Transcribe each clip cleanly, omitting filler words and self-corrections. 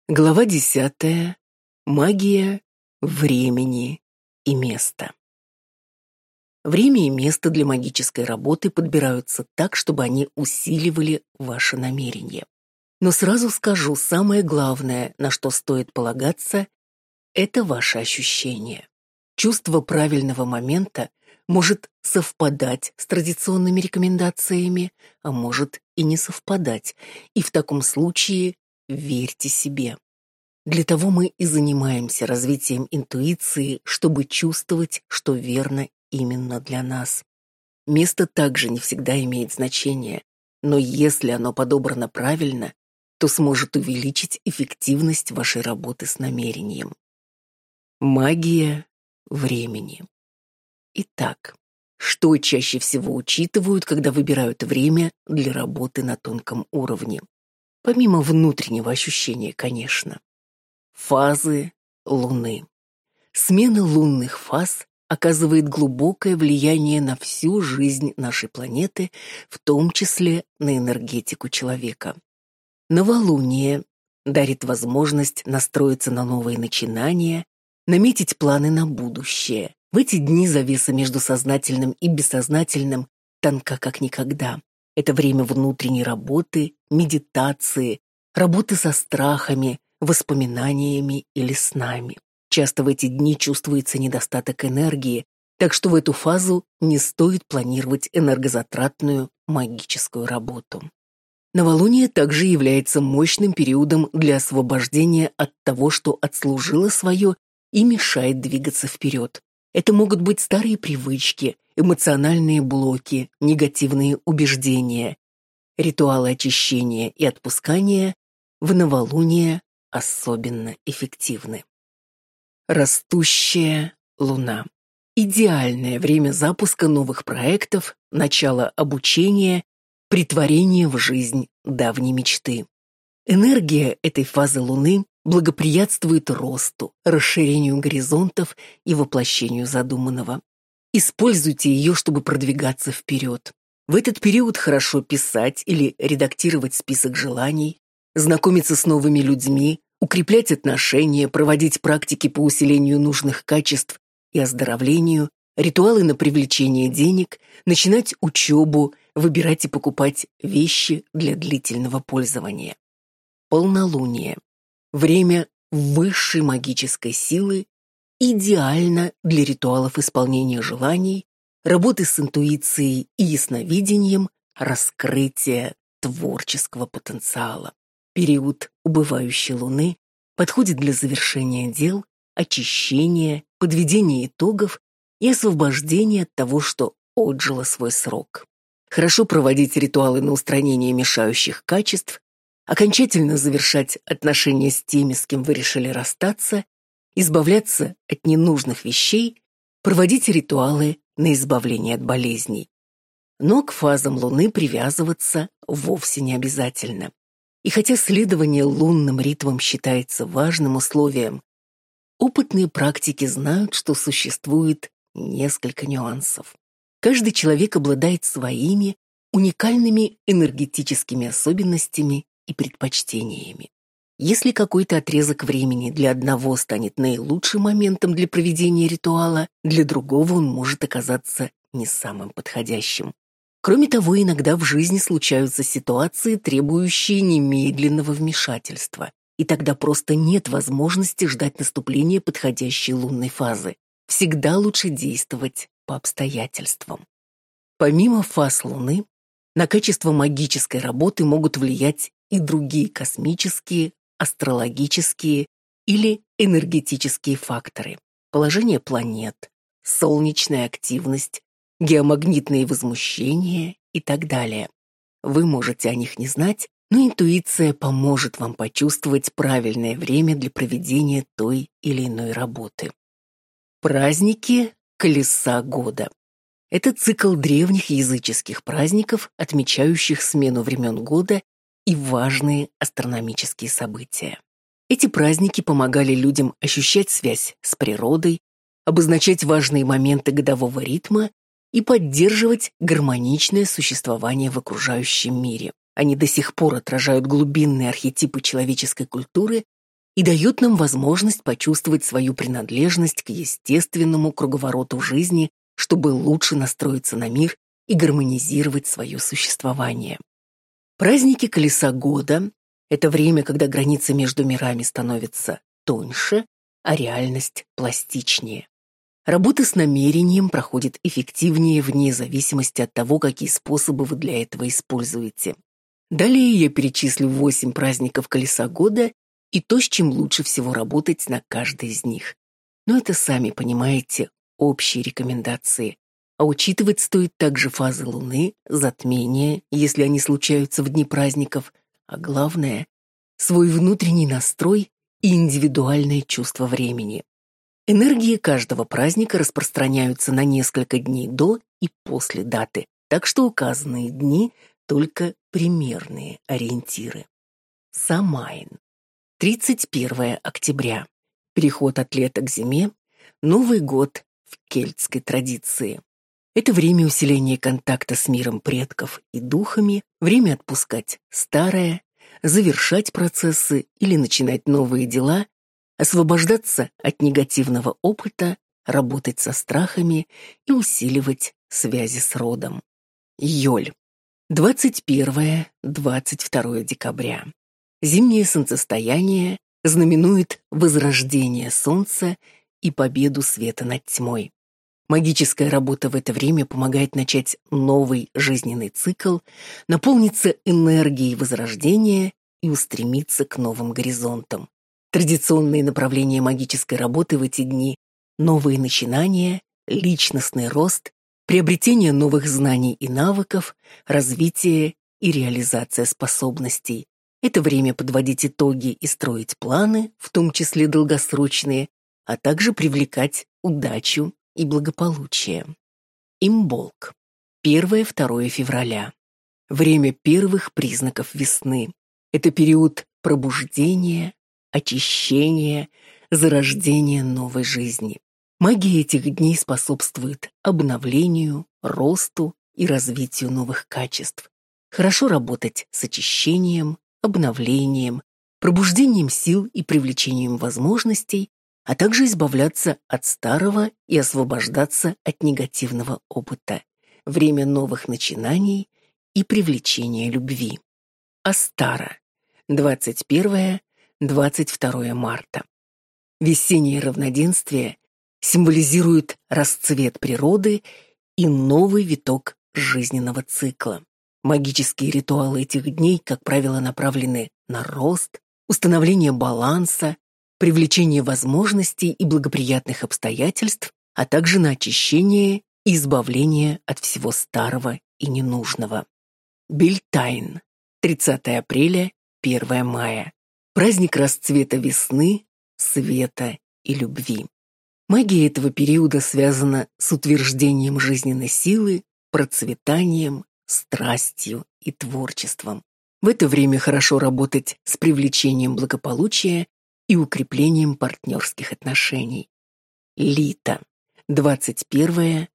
Глава 10. Магия времени и места. Время и место для магической работы подбираются так, чтобы они усиливали ваше намерение. Но сразу скажу, самое главное, на что стоит полагаться, это ваше ощущение. Чувство правильного момента может совпадать с традиционными рекомендациями, а может и не совпадать, и в таком случае верьте себе. Для того мы и занимаемся развитием интуиции, чтобы чувствовать, что верно именно для нас. Место также не всегда имеет значение, но если оно подобрано правильно, то сможет увеличить эффективность вашей работы с намерением. Магия времени. Итак, что чаще всего учитывают, когда выбирают время для работы на тонком уровне? Помимо внутреннего ощущения, конечно. Фазы Луны. Смена лунных фаз оказывает глубокое влияние на всю жизнь нашей планеты, в том числе на энергетику человека. Новолуние дарит возможность настроиться на новые начинания, наметить планы на будущее. В эти дни завеса между сознательным и бессознательным тонка как никогда. Это время внутренней работы, медитации, работы со страхами, воспоминаниями или снами. Часто в эти дни чувствуется недостаток энергии, так что в эту фазу не стоит планировать энергозатратную магическую работу. Новолуние также является мощным периодом для освобождения от того, что отслужило свое и мешает двигаться вперед. Это могут быть старые привычки, эмоциональные блоки, негативные убеждения. Ритуалы очищения и отпускания в новолуние особенно эффективны. Растущая Луна. Идеальное время запуска новых проектов, начала обучения, претворения в жизнь давней мечты. Энергия этой фазы Луны благоприятствует росту, расширению горизонтов и воплощению задуманного. Используйте ее, чтобы продвигаться вперед. В этот период хорошо писать или редактировать список желаний, знакомиться с новыми людьми, укреплять отношения, проводить практики по усилению нужных качеств и оздоровлению, ритуалы на привлечение денег, начинать учебу, выбирать и покупать вещи для длительного пользования. Полнолуние. Время высшей магической силы, идеально для ритуалов исполнения желаний, работы с интуицией и ясновидением, раскрытия творческого потенциала. Период убывающей Луны подходит для завершения дел, очищения, подведения итогов и освобождения от того, что отжило свой срок. Хорошо проводить ритуалы на устранение мешающих качеств, окончательно завершать отношения с теми, с кем вы решили расстаться, избавляться от ненужных вещей, проводить ритуалы на избавление от болезней. Но к фазам Луны привязываться вовсе не обязательно. И хотя следование лунным ритмам считается важным условием, опытные практики знают, что существует несколько нюансов. Каждый человек обладает своими уникальными энергетическими особенностями и предпочтениями. Если какой-то отрезок времени для одного станет наилучшим моментом для проведения ритуала, для другого он может оказаться не самым подходящим. Кроме того, иногда в жизни случаются ситуации, требующие немедленного вмешательства, и тогда просто нет возможности ждать наступления подходящей лунной фазы. Всегда лучше действовать по обстоятельствам. Помимо фаз Луны, на качество магической работы могут влиять и другие космические, астрологические или энергетические факторы. Положение планет, солнечная активность, геомагнитные возмущения и так далее. Вы можете о них не знать, но интуиция поможет вам почувствовать правильное время для проведения той или иной работы. Праздники Колеса года. Это цикл древних языческих праздников, отмечающих смену времен года и важные астрономические события. Эти праздники помогали людям ощущать связь с природой, обозначать важные моменты годового ритма и поддерживать гармоничное существование в окружающем мире. Они до сих пор отражают глубинные архетипы человеческой культуры и дает нам возможность почувствовать свою принадлежность к естественному круговороту жизни, чтобы лучше настроиться на мир и гармонизировать свое существование. Праздники колеса года – это время, когда границы между мирами становятся тоньше, а реальность пластичнее. Работа с намерением проходит эффективнее вне зависимости от того, какие способы вы для этого используете. Далее я перечислю 8 праздников колеса года и то, с чем лучше всего работать на каждый из них. Но это, сами понимаете, общие рекомендации. А учитывать стоит также фазы Луны, затмения, если они случаются в дни праздников, а главное – свой внутренний настрой и индивидуальное чувство времени. Энергии каждого праздника распространяются на несколько дней до и после даты, так что указанные дни – только примерные ориентиры. Самайн. 31 октября. Переход от лета к зиме. Новый год в кельтской традиции. Это время усиления контакта с миром предков и духами, время отпускать старое, завершать процессы или начинать новые дела, освобождаться от негативного опыта, работать со страхами и усиливать связи с родом. Йоль. 21-22 декабря. Зимнее солнцестояние знаменует возрождение солнца и победу света над тьмой. Магическая работа в это время помогает начать новый жизненный цикл, наполниться энергией возрождения и устремиться к новым горизонтам. Традиционные направления магической работы в эти дни – новые начинания, личностный рост, приобретение новых знаний и навыков, развитие и реализация способностей. Это время подводить итоги и строить планы, в том числе долгосрочные, а также привлекать удачу и благополучие. Имболк. 1-2 февраля. Время первых признаков весны. Это период пробуждения, очищения, зарождения новой жизни. Магия этих дней способствует обновлению, росту и развитию новых качеств. Хорошо работать с очищением, обновлением, пробуждением сил и привлечением возможностей, а также избавляться от старого и освобождаться от негативного опыта. Время новых начинаний и привлечения любви. Астара. 21-22 марта. Весеннее равноденствие символизирует расцвет природы и новый виток жизненного цикла. Магические ритуалы этих дней, как правило, направлены на рост, установление баланса, привлечение возможностей и благоприятных обстоятельств, а также на очищение и избавление от всего старого и ненужного. Бельтайн. 30 апреля, 1 мая. Праздник расцвета весны, света и любви. Магия этого периода связана с утверждением жизненной силы, процветанием, страстью и творчеством. В это время хорошо работать с привлечением благополучия и укреплением партнерских отношений. Лито. 21-22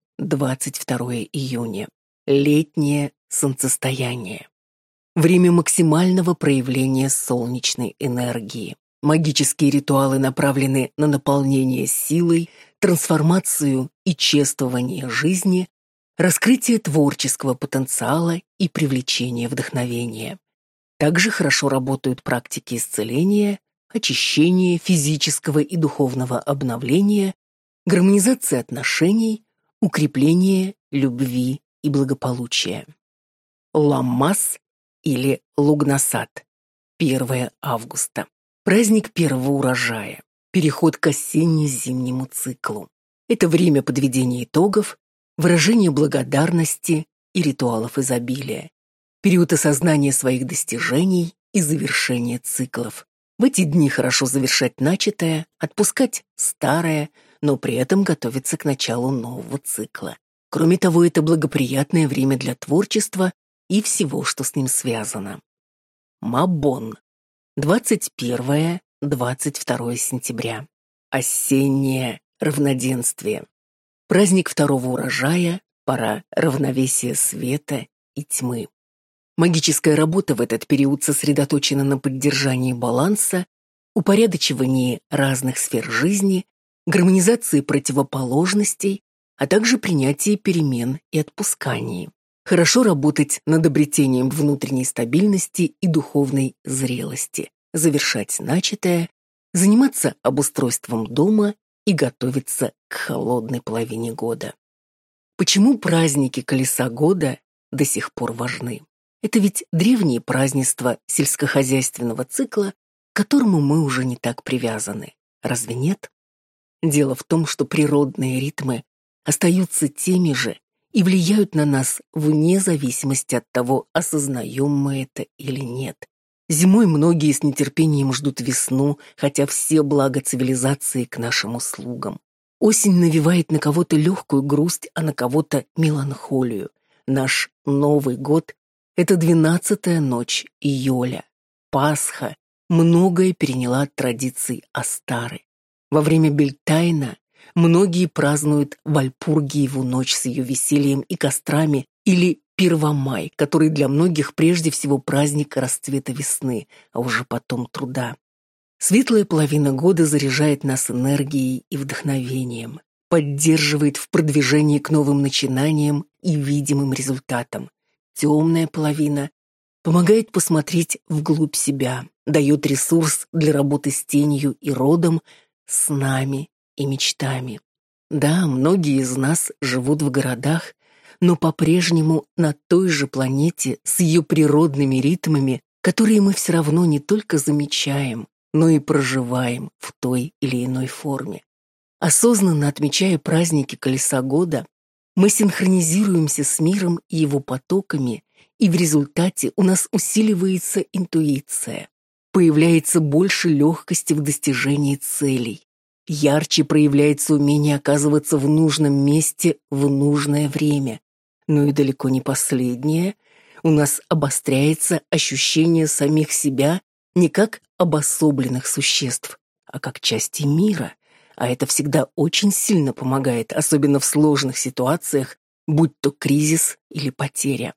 июня. Летнее солнцестояние. Время максимального проявления солнечной энергии. Магические ритуалы направлены на наполнение силой, трансформацию и чествование жизни, раскрытие творческого потенциала и привлечение вдохновения. Также хорошо работают практики исцеления, очищения физического и духовного обновления, гармонизация отношений, укрепление любви и благополучия. Ламмас или Лугнасад. 1 августа. Праздник первого урожая. Переход к осенне-зимнему циклу. Это время подведения итогов, выражения благодарности и ритуалов изобилия. Период осознания своих достижений и завершения циклов. В эти дни хорошо завершать начатое, отпускать старое, но при этом готовиться к началу нового цикла. Кроме того, это благоприятное время для творчества и всего, что с ним связано. Мабон. 21-22 сентября. Осеннее равноденствие. Праздник второго урожая, пора равновесия света и тьмы. Магическая работа в этот период сосредоточена на поддержании баланса, упорядочивании разных сфер жизни, гармонизации противоположностей, а также принятии перемен и отпускании. Хорошо работать над обретением внутренней стабильности и духовной зрелости, завершать начатое, заниматься обустройством дома и готовиться к холодной половине года. Почему праздники Колеса года до сих пор важны? Это ведь древние празднества сельскохозяйственного цикла, к которому мы уже не так привязаны. Разве нет? Дело в том, что природные ритмы остаются теми же и влияют на нас вне зависимости от того, осознаем мы это или нет. Зимой многие с нетерпением ждут весну, хотя все блага цивилизации к нашим услугам. Осень навевает на кого-то легкую грусть, а на кого-то меланхолию. Наш Новый год — это 12-я ночь июля. Пасха многое переняла от традиций Астары. Во время Бельтайна многие празднуют Вальпургиеву ночь с ее весельем и кострами или Первомай, который для многих прежде всего праздник расцвета весны, а уже потом труда. Светлая половина года заряжает нас энергией и вдохновением, поддерживает в продвижении к новым начинаниям и видимым результатам. Темная половина помогает посмотреть вглубь себя, дает ресурс для работы с тенью и родом, снами и мечтами. Да, многие из нас живут в городах, но по-прежнему на той же планете с ее природными ритмами, которые мы все равно не только замечаем, но и проживаем в той или иной форме. Осознанно отмечая праздники Колеса года, мы синхронизируемся с миром и его потоками, и в результате у нас усиливается интуиция, появляется больше легкости в достижении целей, ярче проявляется умение оказываться в нужном месте в нужное время. Ну и далеко не последнее, у нас обостряется ощущение самих себя не как обособленных существ, а как части мира, а это всегда очень сильно помогает, особенно в сложных ситуациях, будь то кризис или потеря.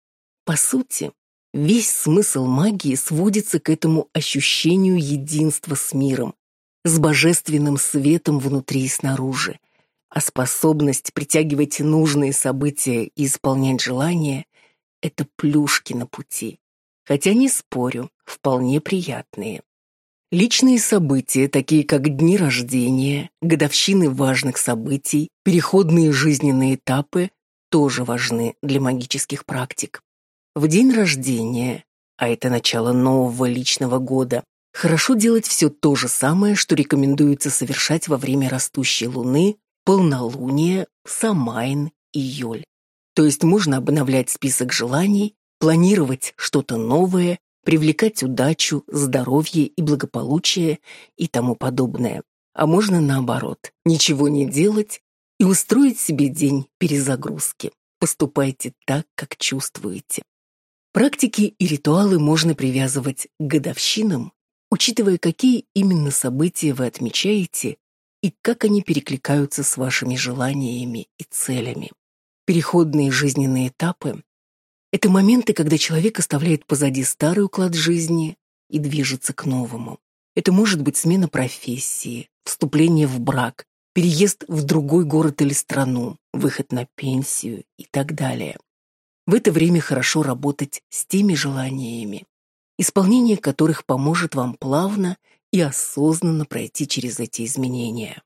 По сути, весь смысл магии сводится к этому ощущению единства с миром, с божественным светом внутри и снаружи, а способность притягивать нужные события и исполнять желания — это плюшки на пути, хотя, не спорю, вполне приятные. Личные события, такие как дни рождения, годовщины важных событий, переходные жизненные этапы, тоже важны для магических практик. В день рождения, а это начало нового личного года, хорошо делать все то же самое, что рекомендуется совершать во время растущей луны, полнолуния, Самайн, июль. То есть можно обновлять список желаний, планировать что-то новое, привлекать удачу, здоровье и благополучие и тому подобное. А можно наоборот, ничего не делать и устроить себе день перезагрузки. Поступайте так, как чувствуете. Практики и ритуалы можно привязывать к годовщинам, учитывая, какие именно события вы отмечаете и как они перекликаются с вашими желаниями и целями. Переходные жизненные этапы — это моменты, когда человек оставляет позади старый уклад жизни и движется к новому. Это может быть смена профессии, вступление в брак, переезд в другой город или страну, выход на пенсию и так далее. В это время хорошо работать с теми желаниями, исполнение которых поможет вам плавно и осознанно пройти через эти изменения.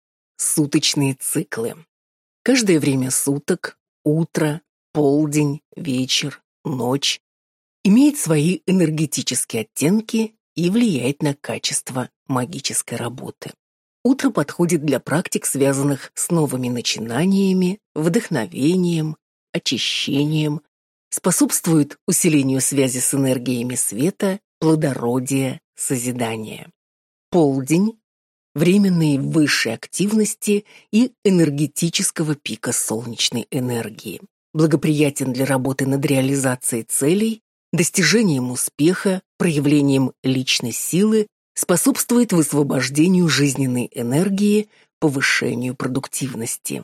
Суточные циклы. Каждое время суток, утро, полдень, вечер, ночь имеет свои энергетические оттенки и влияет на качество магической работы. Утро подходит для практик, связанных с новыми начинаниями, вдохновением, очищением, способствует усилению связи с энергиями света, плодородия, созидания. Полдень – время наивысшей активности и энергетического пика солнечной энергии. Благоприятен для работы над реализацией целей, достижением успеха, проявлением личной силы, способствует высвобождению жизненной энергии, повышению продуктивности.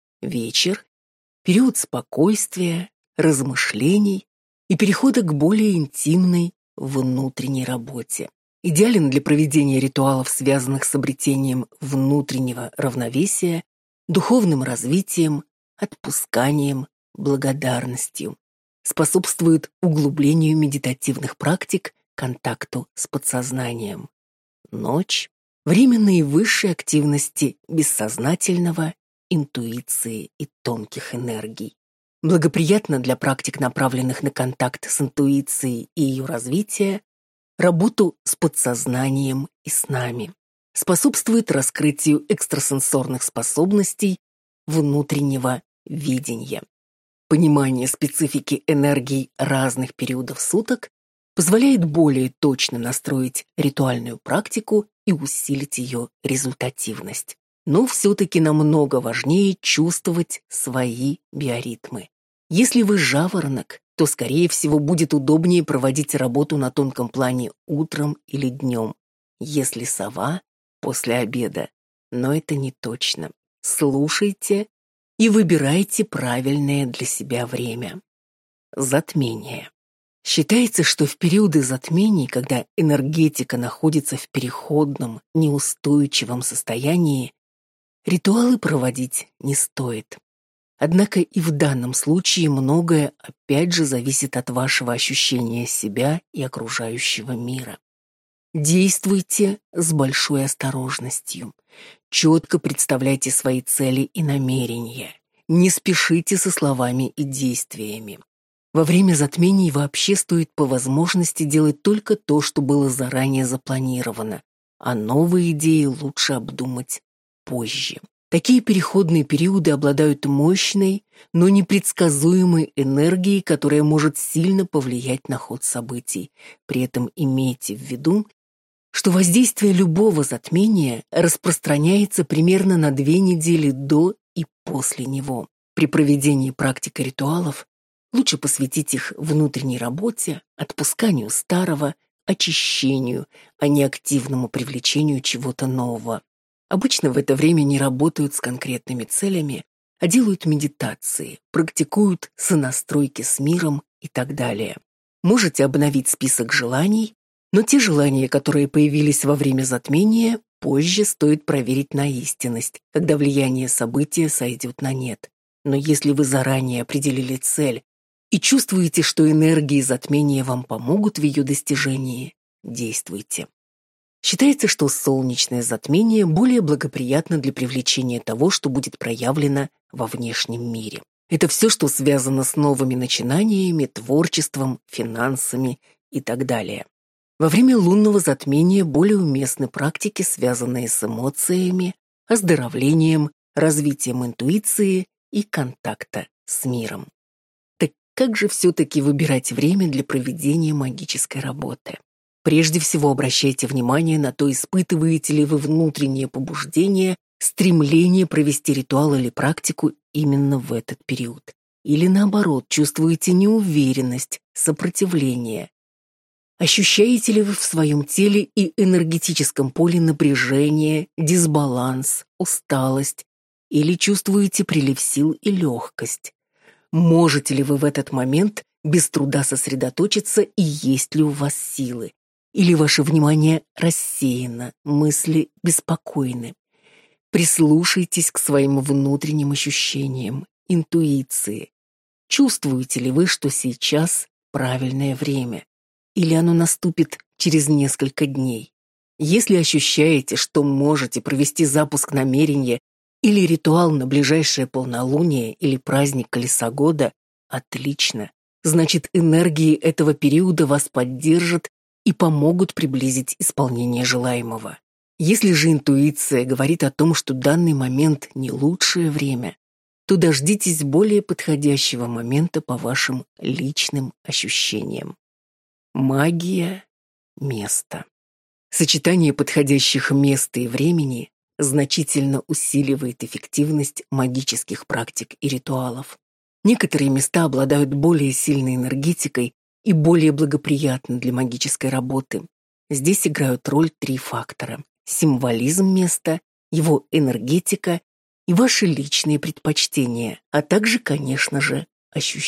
Вечер – период спокойствия, размышлений и перехода к более интимной внутренней работе. Идеален для проведения ритуалов, связанных с обретением внутреннего равновесия, духовным развитием, отпусканием, благодарностью. Способствует углублению медитативных практик, контакту с подсознанием. Ночь – время наивысшей активности бессознательного, интуиции и тонких энергий. Благоприятно для практик, направленных на контакт с интуицией и ее развитие, работу с подсознанием и снами. Способствует раскрытию экстрасенсорных способностей, внутреннего видения. Понимание специфики энергий разных периодов суток позволяет более точно настроить ритуальную практику и усилить ее результативность. Но все-таки намного важнее чувствовать свои биоритмы. Если вы жаворонок, то, скорее всего, будет удобнее проводить работу на тонком плане утром или днем. Если сова – после обеда. Но это не точно. Слушайте и выбирайте правильное для себя время. Затмение. Считается, что в периоды затмений, когда энергетика находится в переходном, неустойчивом состоянии, ритуалы проводить не стоит. Однако и в данном случае многое опять же зависит от вашего ощущения себя и окружающего мира. Действуйте с большой осторожностью. Четко представляйте свои цели и намерения. Не спешите со словами и действиями. Во время затмений вообще стоит по возможности делать только то, что было заранее запланировано, а новые идеи лучше обдумать позже. Такие переходные периоды обладают мощной, но непредсказуемой энергией, которая может сильно повлиять на ход событий. При этом имейте в виду, что воздействие любого затмения распространяется примерно на 2 недели до и после него. При проведении практик и ритуалов лучше посвятить их внутренней работе, отпусканию старого, очищению, а не активному привлечению чего-то нового. Обычно в это время не работают с конкретными целями, а делают медитации, практикуют сонастройки с миром и так далее. Можете обновить список желаний, но те желания, которые появились во время затмения, позже стоит проверить на истинность, когда влияние события сойдет на нет. Но если вы заранее определили цель и чувствуете, что энергии затмения вам помогут в ее достижении, действуйте. Считается, что солнечное затмение более благоприятно для привлечения того, что будет проявлено во внешнем мире. Это все, что связано с новыми начинаниями, творчеством, финансами и так далее. Во время лунного затмения более уместны практики, связанные с эмоциями, оздоровлением, развитием интуиции и контакта с миром. Так как же все-таки выбирать время для проведения магической работы? Прежде всего обращайте внимание на то, испытываете ли вы внутреннее побуждение, стремление провести ритуал или практику именно в этот период. Или наоборот, чувствуете неуверенность, сопротивление. Ощущаете ли вы в своем теле и энергетическом поле напряжение, дисбаланс, усталость? Или чувствуете прилив сил и легкость? Можете ли вы в этот момент без труда сосредоточиться и есть ли у вас силы? Или ваше внимание рассеяно, мысли беспокойны? Прислушайтесь к своим внутренним ощущениям, интуиции. Чувствуете ли вы, что сейчас правильное время? Или оно наступит через несколько дней? Если ощущаете, что можете провести запуск намерения или ритуал на ближайшее полнолуние или праздник Колеса года, отлично. Значит, энергии этого периода вас поддержат и помогут приблизить исполнение желаемого. Если же интуиция говорит о том, что данный момент не лучшее время, то дождитесь более подходящего момента по вашим личным ощущениям. Магия места. Сочетание подходящих места и времени значительно усиливает эффективность магических практик и ритуалов. Некоторые места обладают более сильной энергетикой и более благоприятны для магической работы. Здесь играют роль 3 фактора: символизм места, его энергетика и ваши личные предпочтения, а также, конечно же,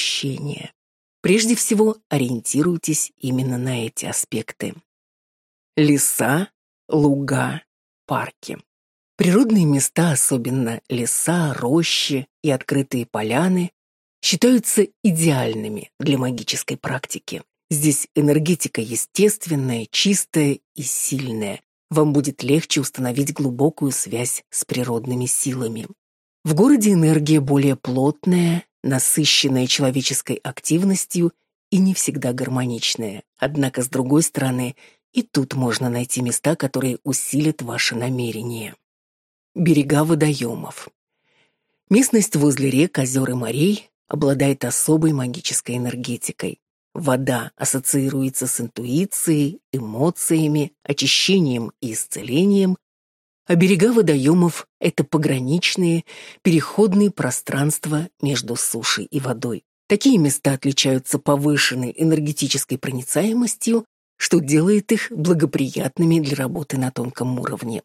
ощущения. Прежде всего, ориентируйтесь именно на эти аспекты. Леса, луга, парки. Природные места, особенно леса, рощи и открытые поляны, считаются идеальными для магической практики. Здесь энергетика естественная, чистая и сильная. Вам будет легче установить глубокую связь с природными силами. В городе энергия более плотная, насыщенная человеческой активностью и не всегда гармоничная. Однако, с другой стороны, и тут можно найти места, которые усилят ваши намерения. Берега водоемов. Местность возле рек, озер и морей обладает особой магической энергетикой. Вода ассоциируется с интуицией, эмоциями, очищением и исцелением, а берега водоемов – это пограничные, переходные пространства между сушей и водой. Такие места отличаются повышенной энергетической проницаемостью, что делает их благоприятными для работы на тонком уровне.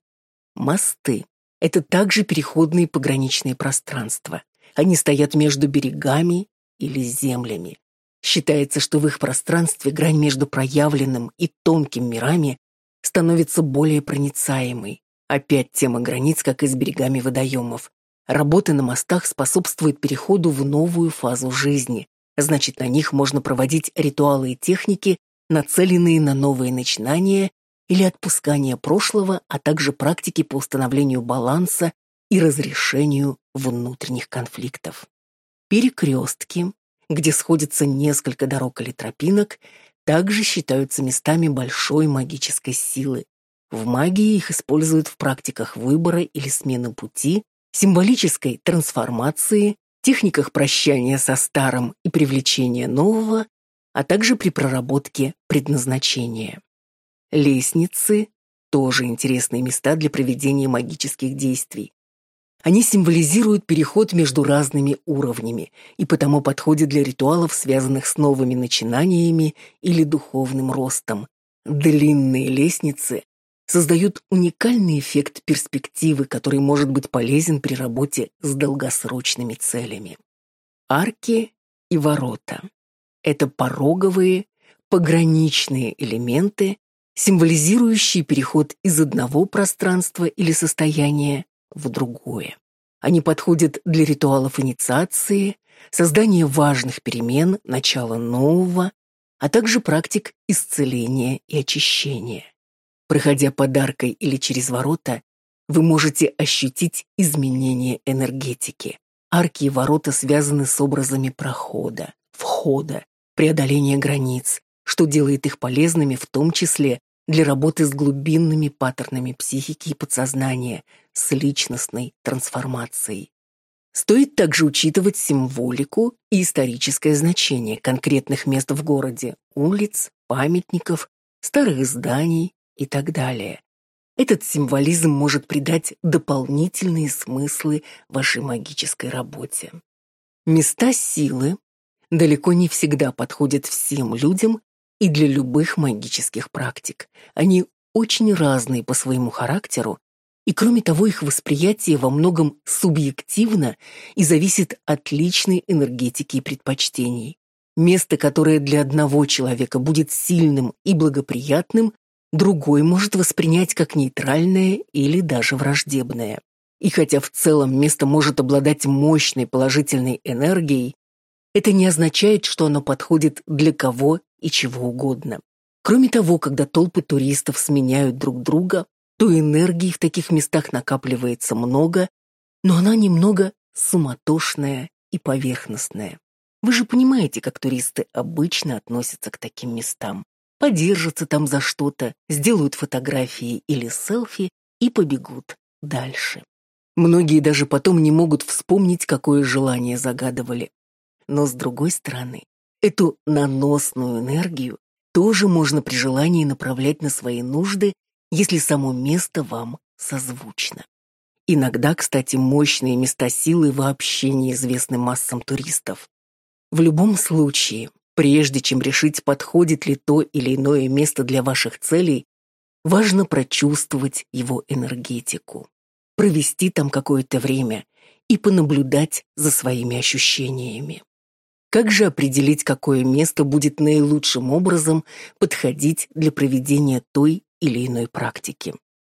Мосты – это также переходные пограничные пространства. Они стоят между берегами или землями. Считается, что в их пространстве грань между проявленным и тонким мирами становится более проницаемой. Опять тема границ, как и с берегами водоемов. Работа на мостах способствует переходу в новую фазу жизни. Значит, на них можно проводить ритуалы и техники, нацеленные на новые начинания или отпускание прошлого, а также практики по установлению баланса и разрешению внутренних конфликтов. Перекрестки, где сходятся несколько дорог или тропинок, также считаются местами большой магической силы. В магии их используют в практиках выбора или смены пути, символической трансформации, техниках прощания со старым и привлечения нового, а также при проработке предназначения. Лестницы – тоже интересные места для проведения магических действий. Они символизируют переход между разными уровнями и потому подходят для ритуалов, связанных с новыми начинаниями или духовным ростом. Длинные лестницы создают уникальный эффект перспективы, который может быть полезен при работе с долгосрочными целями. Арки и ворота – это пороговые, пограничные элементы, символизирующие переход из одного пространства или состояния в другое. Они подходят для ритуалов инициации, создания важных перемен, начала нового, а также практик исцеления и очищения. Проходя под аркой или через ворота, вы можете ощутить изменение энергетики. Арки и ворота связаны с образами прохода, входа, преодоления границ, что делает их полезными в том числе для работы с глубинными паттернами психики и подсознания, с личностной трансформацией. Стоит также учитывать символику и историческое значение конкретных мест в городе, улиц, памятников, старых зданий и так далее. Этот символизм может придать дополнительные смыслы вашей магической работе. Места силы далеко не всегда подходят всем людям и для любых магических практик. Они очень разные по своему характеру, и кроме того, их восприятие во многом субъективно и зависит от личной энергетики и предпочтений. Место, которое для одного человека будет сильным и благоприятным, другой может воспринять как нейтральное или даже враждебное. И хотя в целом место может обладать мощной положительной энергией, это не означает, что оно подходит для кого и чего угодно. Кроме того, когда толпы туристов сменяют друг друга, то энергии в таких местах накапливается много, но она немного суматошная и поверхностная. Вы же понимаете, как туристы обычно относятся к таким местам. Подержатся там за что-то, сделают фотографии или селфи и побегут дальше. Многие даже потом не могут вспомнить, какое желание загадывали. Но с другой стороны, эту наносную энергию тоже можно при желании направлять на свои нужды, если само место вам созвучно. Иногда, кстати, мощные места силы вообще неизвестны массам туристов. В любом случае, прежде чем решить, подходит ли то или иное место для ваших целей, важно прочувствовать его энергетику, провести там какое-то время и понаблюдать за своими ощущениями. Как же определить, какое место будет наилучшим образом подходить для проведения той или иной практики.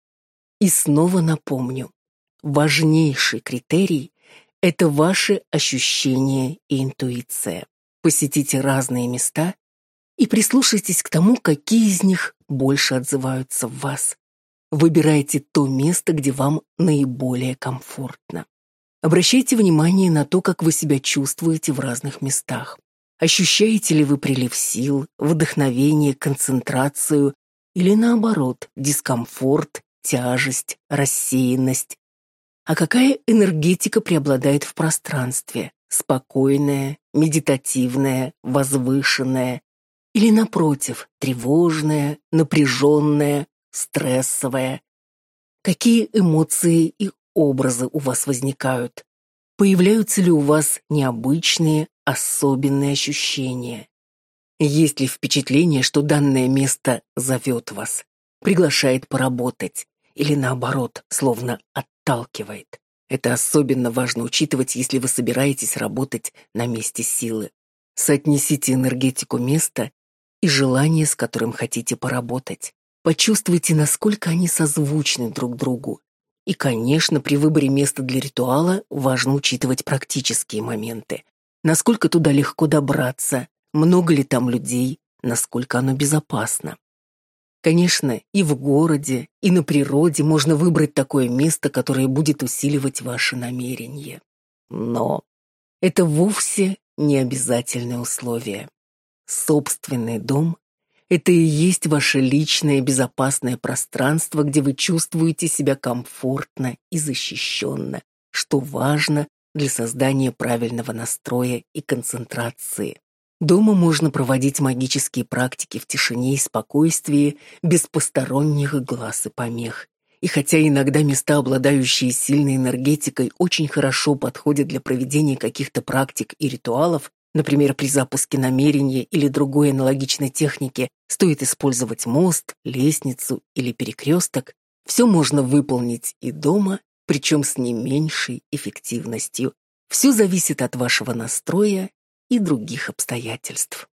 И снова напомню, важнейший критерий – это ваши ощущения и интуиция. Посетите разные места и прислушайтесь к тому, какие из них больше отзываются в вас. Выбирайте то место, где вам наиболее комфортно. Обращайте внимание на то, как вы себя чувствуете в разных местах. Ощущаете ли вы прилив сил, вдохновение, концентрацию или, наоборот, дискомфорт, тяжесть, рассеянность? А какая энергетика преобладает в пространстве? Спокойная, медитативная, возвышенная? Или, напротив, тревожная, напряженная, стрессовая? Какие эмоции и образы у вас возникают? Появляются ли у вас необычные, особенные ощущения? Есть ли впечатление, что данное место зовет вас, приглашает поработать или, наоборот, словно отталкивает? Это особенно важно учитывать, если вы собираетесь работать на месте силы. Соотнесите энергетику места и желание, с которым хотите поработать. Почувствуйте, насколько они созвучны друг другу. И, конечно, при выборе места для ритуала важно учитывать практические моменты. Насколько туда легко добраться, много ли там людей, насколько оно безопасно. Конечно, и в городе, и на природе можно выбрать такое место, которое будет усиливать ваши намерения. Но это вовсе не обязательное условие. Собственный дом – это и есть ваше личное безопасное пространство, где вы чувствуете себя комфортно и защищенно, что важно для создания правильного настроя и концентрации. Дома можно проводить магические практики в тишине и спокойствии, без посторонних глаз и помех. И хотя иногда места, обладающие сильной энергетикой, очень хорошо подходят для проведения каких-то практик и ритуалов, например, при запуске намерения или другой аналогичной техники стоит использовать мост, лестницу или перекресток, все можно выполнить и дома, причем с не меньшей эффективностью. Все зависит от вашего настроя и других обстоятельств.